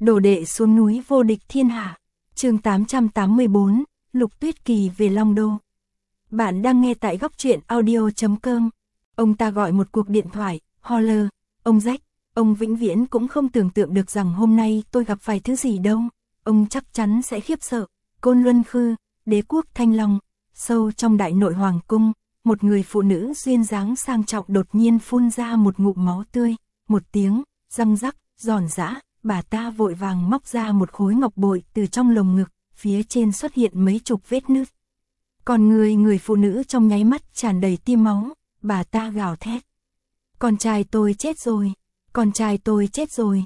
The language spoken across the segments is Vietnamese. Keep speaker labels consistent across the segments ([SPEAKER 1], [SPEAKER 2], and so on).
[SPEAKER 1] Đồ đệ xuống núi vô địch thiên hạ. Chương 884, Lục Tuyết Kỳ về Long Đô. Bạn đang nghe tại góc truyện audio.com. Ông ta gọi một cuộc điện thoại, Holler, ông Jack, ông vĩnh viễn cũng không tưởng tượng được rằng hôm nay tôi gặp phải thứ gì đâu. Ông chắc chắn sẽ khiếp sợ. Côn Luân Khư, đế quốc Thanh Long, sâu trong đại nội hoàng cung, một người phụ nữ duyên dáng sang trọng đột nhiên phun ra một ngụm máu tươi, một tiếng, răng rắc, giòn giã. Bà ta vội vàng móc ra một khối ngọc bội từ trong lồng ngực, phía trên xuất hiện mấy chục vết nứt. Còn người phụ nữ trong nháy mắt tràn đầy tia máu, bà ta gào thét. Con trai tôi chết rồi, con trai tôi chết rồi,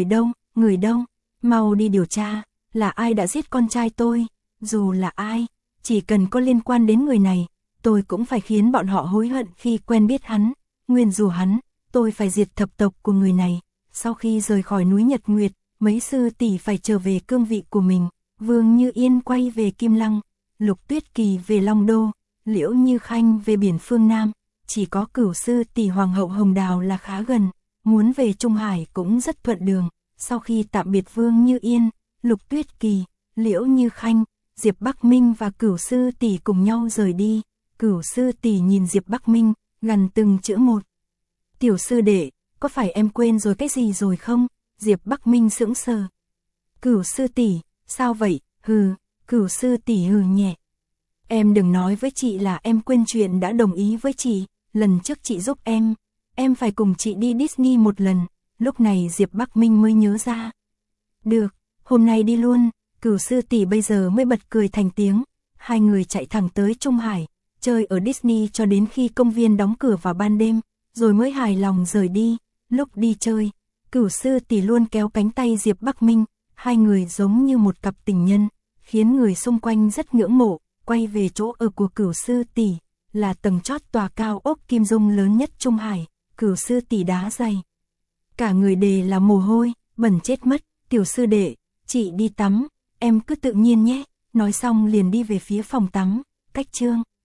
[SPEAKER 1] người đâu, mau đi điều tra, là ai đã giết con trai tôi, dù là ai, chỉ cần có liên quan đến người này, tôi cũng phải khiến bọn họ hối hận khi quen biết hắn, nguyền rủa hắn, tôi phải diệt thập tộc của người này. Sau khi rời khỏi núi Nhật Nguyệt, mấy sư tỷ phải trở về cương vị của mình, Vương Như Yên quay về Kim Lăng, Lục Tuyết Kỳ về Long Đô, Liễu Như Khanh về biển phương Nam, chỉ có Cửu sư tỷ Hoàng hậu Hồng Đào là khá gần, muốn về Trung Hải cũng rất thuận đường. Sau khi tạm biệt Vương Như Yên, Lục Tuyết Kỳ, Liễu Như Khanh, Diệp Bắc Minh và Cửu sư tỷ cùng nhau rời đi. Cửu sư tỷ nhìn Diệp Bắc Minh, gằn từng chữ một. Tiểu sư đệ, có phải em quên rồi cái gì rồi không? Diệp Bắc Minh sững sờ. Cửu sư tỷ, sao vậy? Hừ, Cửu sư tỷ hừ nhẹ. Em đừng nói với chị là em quên chuyện đã đồng ý với chị, lần trước chị giúp em phải cùng chị đi Disney một lần. Lúc này Diệp Bắc Minh mới nhớ ra. Được, hôm nay đi luôn. Cửu sư tỷ bây giờ mới bật cười thành tiếng. Hai người chạy thẳng tới Trung Hải, chơi ở Disney cho đến khi công viên đóng cửa vào ban đêm, rồi mới hài lòng rời đi. Lúc đi chơi, Cửu sư tỷ luôn kéo cánh tay Diệp Bắc Minh, hai người giống như một cặp tình nhân, khiến người xung quanh rất ngưỡng mộ. Quay về chỗ ở của Cửu sư tỷ, là tầng chót tòa cao ốc kim dung lớn nhất Trung Hải. Cửu sư tỷ đá giày, cả người đều là mồ hôi, bẩn chết mất. Tiểu sư đệ, chị đi tắm, em cứ tự nhiên nhé. Nói xong liền đi về phía phòng tắm. Cách chương